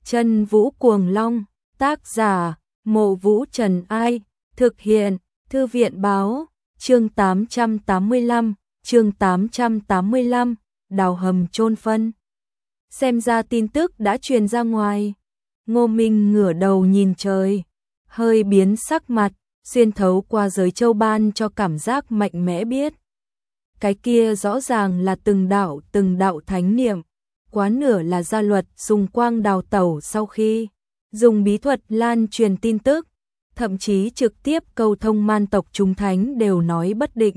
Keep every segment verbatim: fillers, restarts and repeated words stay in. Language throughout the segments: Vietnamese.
Chân Vũ Cuồng Long, tác giả, Mộ Vũ Trần Ai, thực hiện, Thư viện Báo, chương tám trăm tám mươi lăm, chương tám trăm tám mươi lăm, đào hầm chôn phân. Xem ra tin tức đã truyền ra ngoài. Ngô Minh ngửa đầu nhìn trời, hơi biến sắc mặt, xuyên thấu qua giới châu ban cho cảm giác mạnh mẽ biết. Cái kia rõ ràng là từng đạo từng đạo thánh niệm, quá nửa là gia luật dùng quang đào tẩu sau khi dùng bí thuật lan truyền tin tức, thậm chí trực tiếp câu thông man tộc chúng thánh đều nói bất định.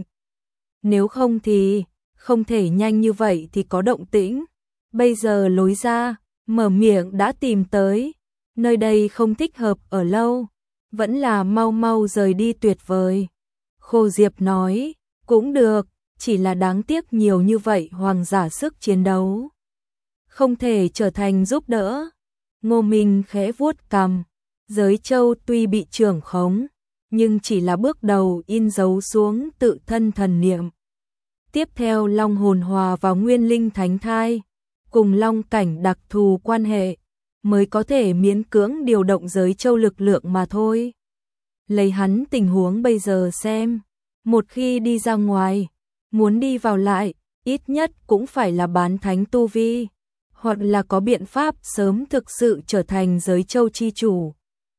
Nếu không thì, không thể nhanh như vậy thì có động tĩnh. Bây giờ lối ra, mở miệng đã tìm tới, nơi đây không thích hợp ở lâu, vẫn là mau mau rời đi tuyệt vời. Khô Diệp nói, cũng được, chỉ là đáng tiếc nhiều như vậy hoàng giả sức chiến đấu không thể trở thành giúp đỡ. Ngô Minh khẽ vuốt cằm, giới châu tuy bị trưởng khống, nhưng chỉ là bước đầu in dấu xuống tự thân thần niệm. Tiếp theo long hồn hòa vào nguyên linh thánh thai, cùng long cảnh đặc thù quan hệ, mới có thể miễn cưỡng điều động giới châu lực lượng mà thôi. Lấy hắn tình huống bây giờ xem, một khi đi ra ngoài, muốn đi vào lại, ít nhất cũng phải là bán thánh tu vi, hoặc là có biện pháp sớm thực sự trở thành giới châu chi chủ.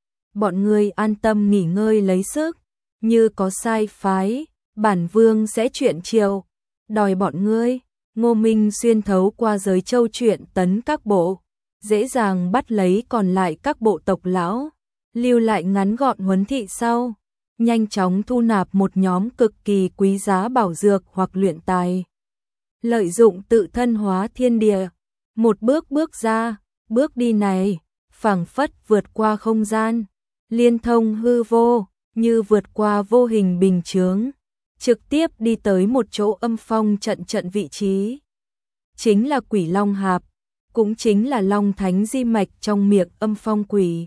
Bọn ngươi an tâm nghỉ ngơi lấy sức, như có sai phái, bản vương sẽ chuyện chiều, đòi bọn ngươi. Ngô Minh xuyên thấu qua giới châu chuyện tấn các bộ, dễ dàng bắt lấy còn lại các bộ tộc lão, lưu lại ngắn gọn huấn thị sau, nhanh chóng thu nạp một nhóm cực kỳ quý giá bảo dược hoặc luyện tài. Lợi dụng tự thân hóa thiên địa, một bước bước ra, bước đi này, phảng phất vượt qua không gian, liên thông hư vô, như vượt qua vô hình bình chướng, trực tiếp đi tới một chỗ âm phong trận trận vị trí. Chính là Quỷ Long Hạp, cũng chính là Long Thánh di mạch trong miệng âm phong quỷ.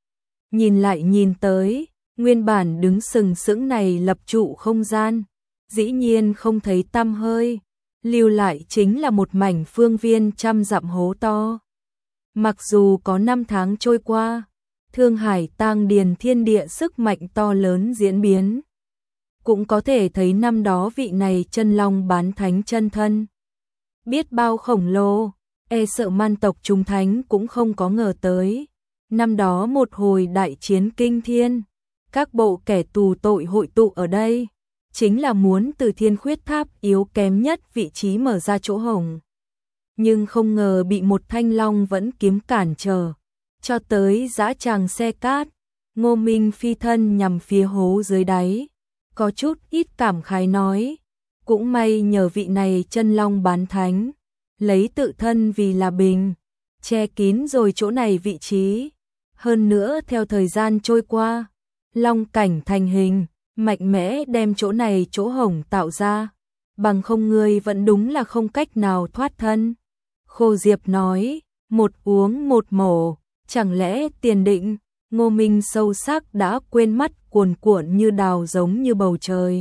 Nhìn lại nhìn tới, nguyên bản đứng sừng sững này lập trụ không gian, dĩ nhiên không thấy tăm hơi, lưu lại chính là một mảnh phương viên trăm dặm hố to. Mặc dù có năm tháng trôi qua, Thương Hải Tang Điền thiên địa sức mạnh to lớn diễn biến, cũng có thể thấy năm đó vị này chân long bán thánh chân thân biết bao khổng lồ, e sợ man tộc chúng thánh cũng không có ngờ tới. Năm đó một hồi đại chiến kinh thiên, các bộ kẻ tù tội hội tụ ở đây, chính là muốn từ Thiên Khuyết Tháp yếu kém nhất vị trí mở ra chỗ hổng. Nhưng không ngờ bị một thanh long vẫn kiếm cản trở, cho tới dã tràng xe cát. Ngô Minh phi thân nhằm phía hố dưới đáy, có chút ít cảm khái nói, cũng may nhờ vị này chân long bán thánh, lấy tự thân vì là bình, che kín rồi chỗ này vị trí. Hơn nữa theo thời gian trôi qua, long cảnh thành hình, mạnh mẽ đem chỗ này chỗ hổng tạo ra, bằng không ngươi vẫn đúng là không cách nào thoát thân. Khô Diệp nói, một uống một mổ, chẳng lẽ tiền định. Ngô Minh sâu sắc đã quên mắt cuồn cuộn như đào giống như bầu trời.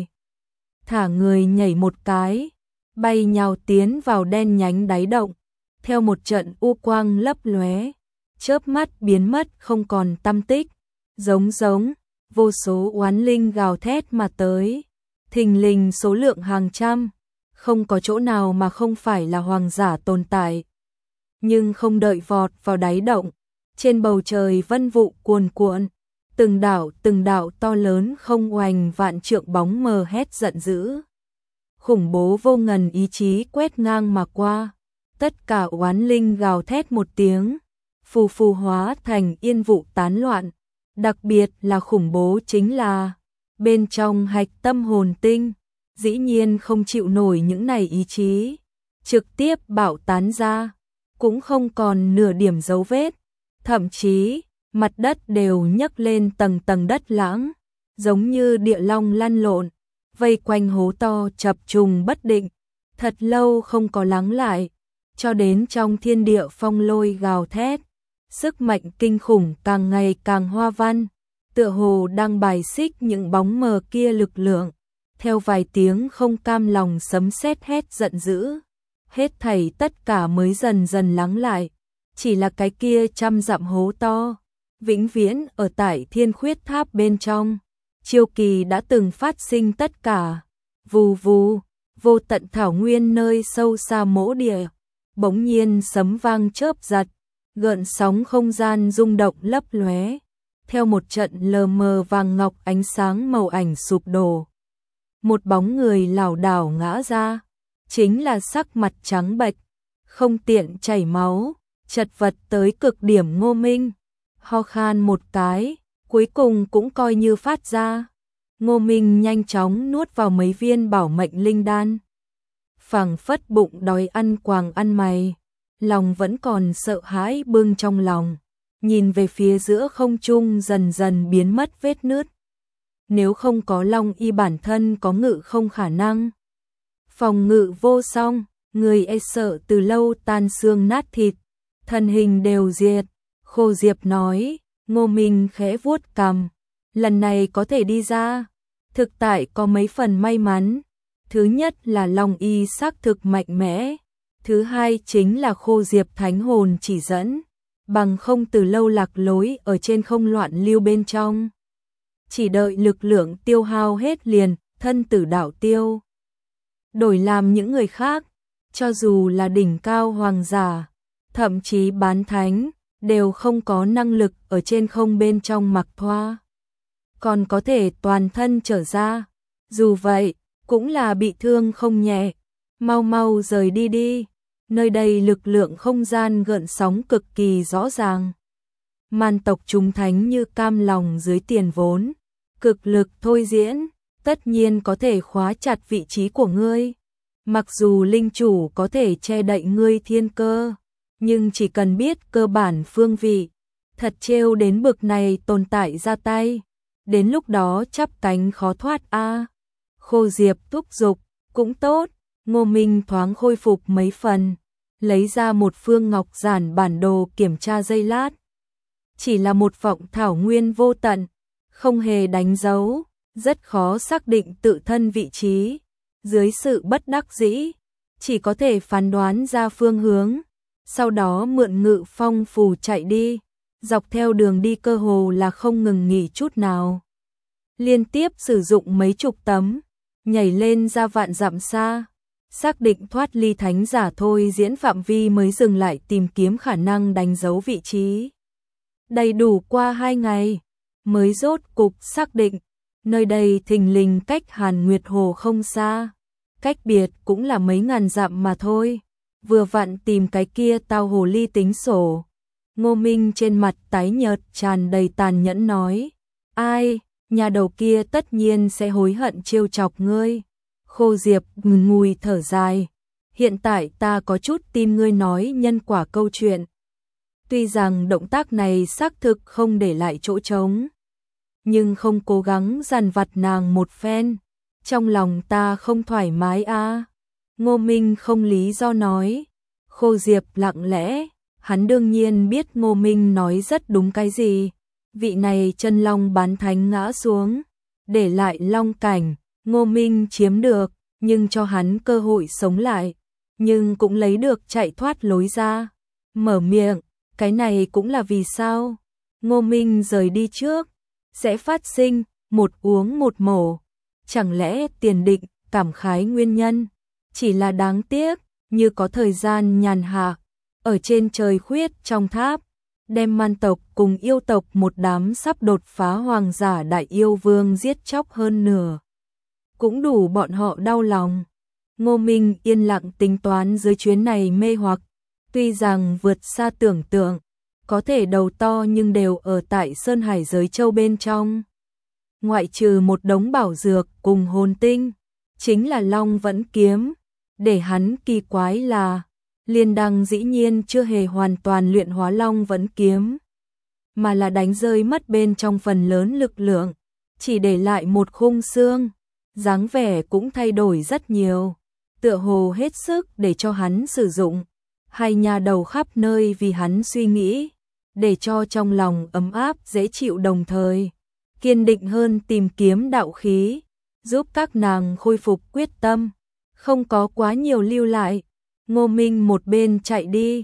Thả người nhảy một cái, bay nhào tiến vào đen nhánh đáy động, theo một trận u quang lấp lóe, chớp mắt biến mất không còn tăm tích. Giống giống, vô số oán linh gào thét mà tới, thình lình số lượng hàng trăm, không có chỗ nào mà không phải là hoàng giả tồn tại. Nhưng không đợi vọt vào đáy động, trên bầu trời vân vụ cuồn cuộn, từng đạo từng đạo to lớn không oành vạn trượng bóng mờ hét giận dữ. Khủng bố vô ngần ý chí quét ngang mà qua, tất cả oán linh gào thét một tiếng, phù phù hóa thành yên vụ tán loạn. Đặc biệt là khủng bố chính là, bên trong hạch tâm hồn tinh, dĩ nhiên không chịu nổi những này ý chí, trực tiếp bạo tán ra, cũng không còn nửa điểm dấu vết, thậm chí, mặt đất đều nhấc lên tầng tầng đất lãng, giống như địa long lăn lộn, vây quanh hố to chập trùng bất định, thật lâu không có lắng lại, cho đến trong thiên địa phong lôi gào thét. Sức mạnh kinh khủng càng ngày càng hoa văn, tựa hồ đang bài xích những bóng mờ kia lực lượng. Theo vài tiếng không cam lòng sấm sét hét giận dữ, hết thảy tất cả mới dần dần lắng lại, chỉ là cái kia trăm dặm hố to, vĩnh viễn ở tại Thiên Khuyết Tháp bên trong. Chiêu kỳ đã từng phát sinh tất cả. Vù vù, vô tận thảo nguyên nơi sâu xa mỗ địa, bỗng nhiên sấm vang chớp giật, gợn sóng không gian rung động lấp lóe, theo một trận lờ mờ vàng ngọc ánh sáng màu ảnh sụp đổ. Một bóng người lảo đảo ngã ra, chính là sắc mặt trắng bệch, không tiện chảy máu, chật vật tới cực điểm Ngô Minh. Ho khan một cái, cuối cùng cũng coi như phát ra. Ngô Minh nhanh chóng nuốt vào mấy viên bảo mệnh linh đan. Phảng phất bụng đói ăn quàng ăn mày, lòng vẫn còn sợ hãi bưng trong lòng, nhìn về phía giữa không trung dần dần biến mất vết nứt. Nếu không có Long Y bản thân có ngự không khả năng, phòng ngự vô song, người e sợ từ lâu tan xương nát thịt, thân hình đều diệt. Khô Diệp nói. Ngô Minh khẽ vuốt cằm, lần này có thể đi ra, thực tại có mấy phần may mắn. Thứ nhất là Long Y xác thực mạnh mẽ, thứ hai chính là Khô Diệp thánh hồn chỉ dẫn, bằng không từ lâu lạc lối ở trên không loạn lưu bên trong. Chỉ đợi lực lượng tiêu hao hết liền, thân tử đạo tiêu. Đổi làm những người khác, cho dù là đỉnh cao hoàng giả, thậm chí bán thánh, đều không có năng lực ở trên không bên trong mặc thoa, còn có thể toàn thân trở ra. Dù vậy, cũng là bị thương không nhẹ. Mau mau rời đi đi, nơi đây lực lượng không gian gợn sóng cực kỳ rõ ràng. Man tộc chúng thánh như cam lòng dưới tiền vốn, cực lực thôi diễn, tất nhiên có thể khóa chặt vị trí của ngươi. Mặc dù linh chủ có thể che đậy ngươi thiên cơ, nhưng chỉ cần biết cơ bản phương vị, thật trêu đến bực này tồn tại ra tay, đến lúc đó chắp cánh khó thoát a. À. Khô Diệp thúc giục, cũng tốt. Ngô Minh thoáng khôi phục mấy phần, lấy ra một phương ngọc giản bản đồ kiểm tra giây lát. Chỉ là một vọng thảo nguyên vô tận, không hề đánh dấu, rất khó xác định tự thân vị trí. Dưới sự bất đắc dĩ, chỉ có thể phán đoán ra phương hướng, sau đó mượn ngự phong phù chạy đi. Dọc theo đường đi cơ hồ là không ngừng nghỉ chút nào, liên tiếp sử dụng mấy chục tấm, nhảy lên ra vạn dặm xa, xác định thoát ly thánh giả thôi diễn phạm vi mới dừng lại tìm kiếm khả năng đánh dấu vị trí. Đầy đủ qua hai ngày, mới rốt cục xác định, nơi đây thình lình cách Hàn Nguyệt Hồ không xa, cách biệt cũng là mấy ngàn dặm mà thôi. Vừa vặn tìm cái kia tao hồ ly tính sổ. Ngô Minh trên mặt tái nhợt tràn đầy tàn nhẫn nói, ai, nhà đầu kia tất nhiên sẽ hối hận trêu chọc ngươi. Khô Diệp ngùn ngùi thở dài, hiện tại ta có chút tin ngươi nói nhân quả câu chuyện. Tuy rằng động tác này xác thực không để lại chỗ trống, nhưng không cố gắng dằn vặt nàng một phen, trong lòng ta không thoải mái a. À. Ngô Minh không lý do nói. Khô Diệp lặng lẽ, hắn đương nhiên biết Ngô Minh nói rất đúng cái gì. Vị này chân long bán thánh ngã xuống, để lại long cảnh, Ngô Minh chiếm được, nhưng cho hắn cơ hội sống lại, nhưng cũng lấy được chạy thoát lối ra. Mở miệng, cái này cũng là vì sao Ngô Minh rời đi trước, sẽ phát sinh một uống một mổ. Chẳng lẽ tiền định cảm khái nguyên nhân, chỉ là đáng tiếc, như có thời gian nhàn hạ, ở trên trời khuyết trong tháp, đem man tộc cùng yêu tộc một đám sắp đột phá hoàng giả đại yêu vương giết chóc hơn nửa. Cũng đủ bọn họ đau lòng. Ngô Minh yên lặng tính toán dưới chuyến này mê hoặc, tuy rằng vượt xa tưởng tượng, có thể đầu to nhưng đều ở tại Sơn Hải giới châu bên trong. Ngoại trừ một đống bảo dược cùng hồn tinh, chính là Long Vẫn Kiếm. Để hắn kỳ quái là, Liên Đăng dĩ nhiên chưa hề hoàn toàn luyện hóa Long Vẫn Kiếm, mà là đánh rơi mất bên trong phần lớn lực lượng, chỉ để lại một khung xương, dáng vẻ cũng thay đổi rất nhiều, tựa hồ hết sức để cho hắn sử dụng. Hai nhà đầu khắp nơi vì hắn suy nghĩ, để cho trong lòng ấm áp dễ chịu, đồng thời kiên định hơn tìm kiếm đạo khí, giúp các nàng khôi phục quyết tâm, không có quá nhiều lưu lại. Ngô Minh một bên chạy đi,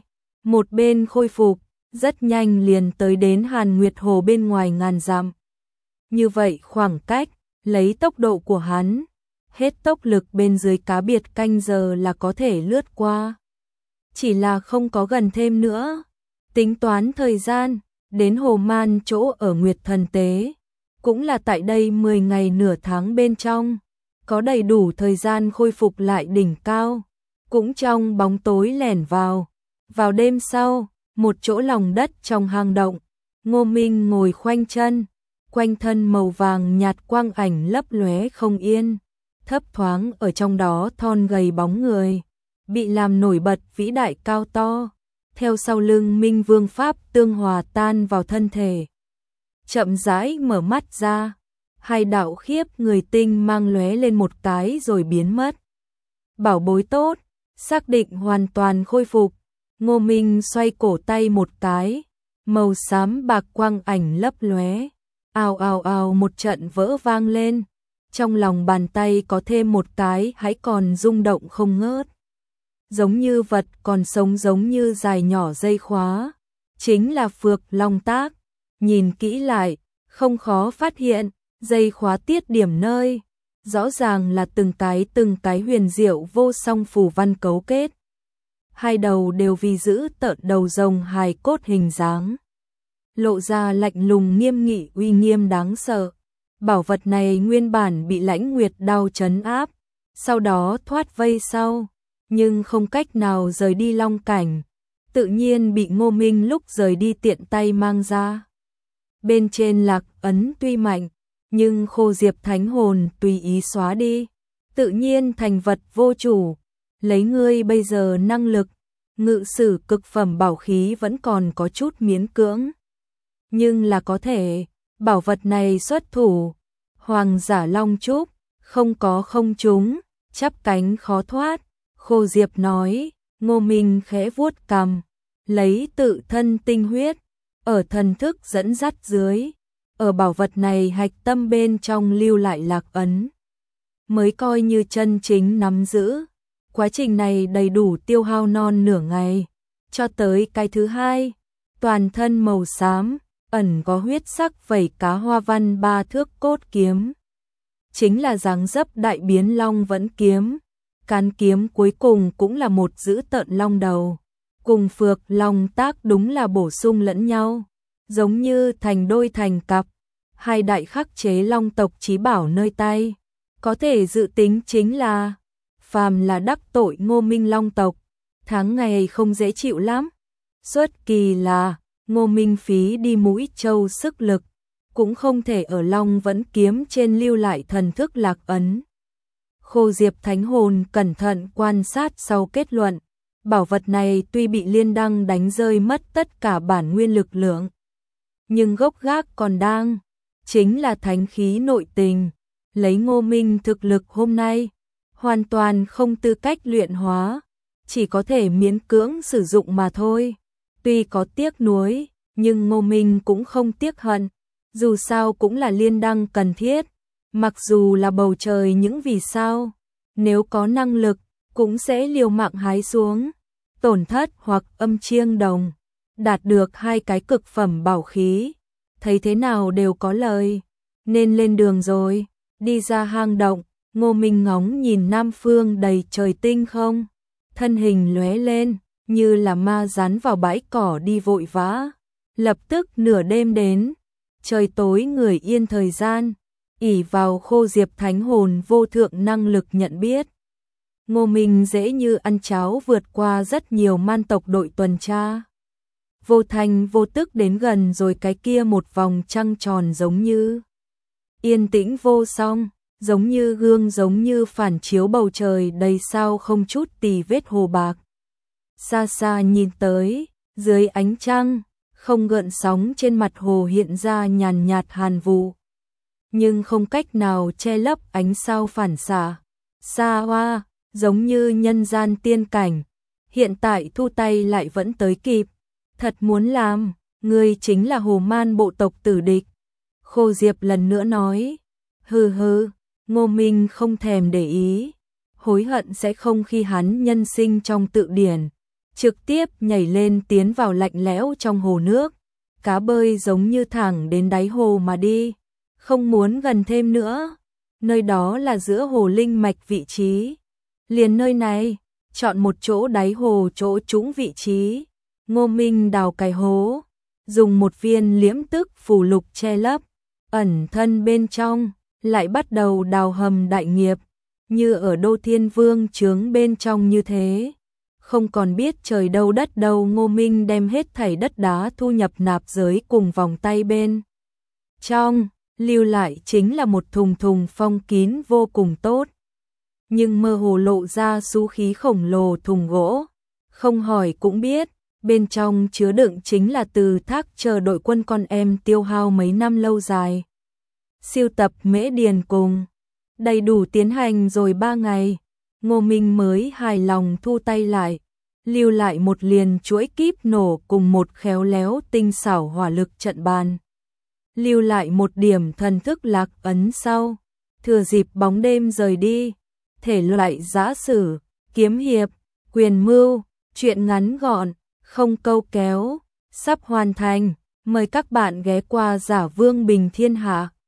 Một bên khôi phục, rất nhanh liền tới đến Hàn Nguyệt Hồ bên ngoài ngàn dặm. Như vậy khoảng cách, lấy tốc độ của hắn, hết tốc lực bên dưới cá biệt canh giờ là có thể lướt qua. Chỉ là không có gần thêm nữa. Tính toán thời gian, đến Hồ Man chỗ ở Nguyệt Thần Tế, cũng là tại đây mười ngày nửa tháng bên trong, có đầy đủ thời gian khôi phục lại đỉnh cao, cũng trong bóng tối lẻn vào. Vào đêm sau, một chỗ lòng đất trong hang động, Ngô Minh ngồi khoanh chân, quanh thân màu vàng nhạt quang ảnh lấp lóe không yên, thấp thoáng ở trong đó thon gầy bóng người, bị làm nổi bật vĩ đại cao to, theo sau lưng Minh Vương Pháp tương hòa tan vào thân thể. Chậm rãi mở mắt ra, hai đạo khiếp người tinh mang lóe lên một cái rồi biến mất. Bảo bối tốt, xác định hoàn toàn khôi phục, Ngô Minh xoay cổ tay một cái, màu xám bạc quang ảnh lấp lóe, ào ào ào một trận vỡ vang lên, trong lòng bàn tay có thêm một cái hãy còn rung động không ngớt. Giống như vật còn sống, giống như dài nhỏ dây khóa, chính là Phược Long Tác. Nhìn kỹ lại, không khó phát hiện, dây khóa tiết điểm nơi, rõ ràng là từng cái từng cái huyền diệu vô song phù văn cấu kết. Hai đầu đều vì giữ tợn đầu rồng hài cốt hình dáng, lộ ra lạnh lùng nghiêm nghị uy nghiêm đáng sợ. Bảo vật này nguyên bản bị Lãnh Nguyệt đao trấn áp, sau đó thoát vây sau, nhưng không cách nào rời đi Long Cảnh, tự nhiên bị Ngô Minh lúc rời đi tiện tay mang ra. Bên trên lạc ấn tuy mạnh, nhưng Khô Diệp Thánh Hồn tùy ý xóa đi, tự nhiên thành vật vô chủ. Lấy ngươi bây giờ năng lực, ngự sử cực phẩm bảo khí vẫn còn có chút miễn cưỡng. Nhưng là có thể, bảo vật này xuất thủ, Hoàng giả Long Trúc, không có không trúng, chắp cánh khó thoát. Khô Diệp nói, Ngô Minh khẽ vuốt cằm, lấy tự thân tinh huyết, ở thần thức dẫn dắt dưới, ở bảo vật này hạch tâm bên trong lưu lại lạc ấn, mới coi như chân chính nắm giữ. Quá trình này đầy đủ tiêu hao non nửa ngày, cho tới cái thứ hai, toàn thân màu xám, ẩn có huyết sắc vảy cá hoa văn ba thước cốt kiếm. Chính là dáng dấp đại biến long vẫn kiếm, cán kiếm cuối cùng cũng là một dữ tợn long đầu, cùng Phược Long Tác đúng là bổ sung lẫn nhau, giống như thành đôi thành cặp, hai đại khắc chế long tộc chí bảo nơi tay. Có thể dự tính chính là, phàm là đắc tội Ngô Minh long tộc, tháng ngày không dễ chịu lắm. Xuất kỳ là, Ngô Minh phí đi mũi châu sức lực, cũng không thể ở Long vẫn kiếm trên lưu lại thần thức lạc ấn. Khô Diệp Thánh Hồn cẩn thận quan sát sau kết luận, bảo vật này tuy bị liên đăng đánh rơi mất tất cả bản nguyên lực lượng, nhưng gốc gác còn đang, chính là thánh khí nội tình. Lấy Ngô Minh thực lực hôm nay, hoàn toàn không tư cách luyện hóa, chỉ có thể miễn cưỡng sử dụng mà thôi. Tuy có tiếc nuối, nhưng Ngô Minh cũng không tiếc hận, dù sao cũng là liên đăng cần thiết, mặc dù là bầu trời những vì sao, nếu có năng lực, cũng sẽ liều mạng hái xuống, tổn thất hoặc âm chiêng đồng, đạt được hai cái cực phẩm bảo khí, thấy thế nào đều có lời, nên lên đường rồi. Đi ra hang động, Ngô Minh ngóng nhìn nam phương đầy trời tinh không, thân hình lóe lên, như là ma rắn vào bãi cỏ đi vội vã. Lập tức nửa đêm đến, trời tối người yên thời gian, ỷ vào Khô Diệp Thánh Hồn vô thượng năng lực nhận biết. Ngô Minh dễ như ăn cháo vượt qua rất nhiều man tộc đội tuần tra. Vô thành vô tức đến gần rồi cái kia một vòng trăng tròn giống như yên tĩnh vô song, giống như gương, giống như phản chiếu bầu trời đầy sao không chút tì vết hồ bạc. Xa xa nhìn tới, dưới ánh trăng, không gợn sóng trên mặt hồ hiện ra nhàn nhạt hàn vụ, nhưng không cách nào che lấp ánh sao phản xạ. Xa hoa, giống như nhân gian tiên cảnh, hiện tại thu tay lại vẫn tới kịp. Thật muốn làm, ngươi chính là Hồ Man bộ tộc tử địch. Khô Diệp lần nữa nói, hừ hừ. Ngô Minh không thèm để ý, hối hận sẽ không khi hắn nhân sinh trong tự điển, trực tiếp nhảy lên tiến vào lạnh lẽo trong hồ nước. Cá bơi giống như thẳng đến đáy hồ mà đi, không muốn gần thêm nữa. Nơi đó là giữa hồ linh mạch vị trí. Liền nơi này, chọn một chỗ đáy hồ chỗ trũng vị trí. Ngô Minh đào cái hố, dùng một viên liễm tức phù lục che lấp, ẩn thân bên trong, lại bắt đầu đào hầm đại nghiệp, như ở Đô Thiên Vương trướng bên trong như thế. Không còn biết trời đâu đất đâu, Ngô Minh đem hết thảy đất đá thu nhập nạp giới cùng vòng tay bên trong, lưu lại chính là một thùng thùng phong kín vô cùng tốt. Nhưng mơ hồ lộ ra xú khí khổng lồ thùng gỗ, không hỏi cũng biết, bên trong chứa đựng chính là từ thác chờ đội quân con em tiêu hao mấy năm lâu dài. Siêu tập mễ điền cùng, đầy đủ tiến hành rồi ba ngày, Ngô Minh mới hài lòng thu tay lại, lưu lại một liền chuỗi kíp nổ cùng một khéo léo tinh xảo hỏa lực trận bàn. Lưu lại một điểm thần thức lạc ấn sau, thừa dịp bóng đêm rời đi, thể loại giã sử, kiếm hiệp, quyền mưu, truyện ngắn gọn, không câu kéo, sắp hoàn thành, mời các bạn ghé qua Giả Vương Bình Thiên Hạ.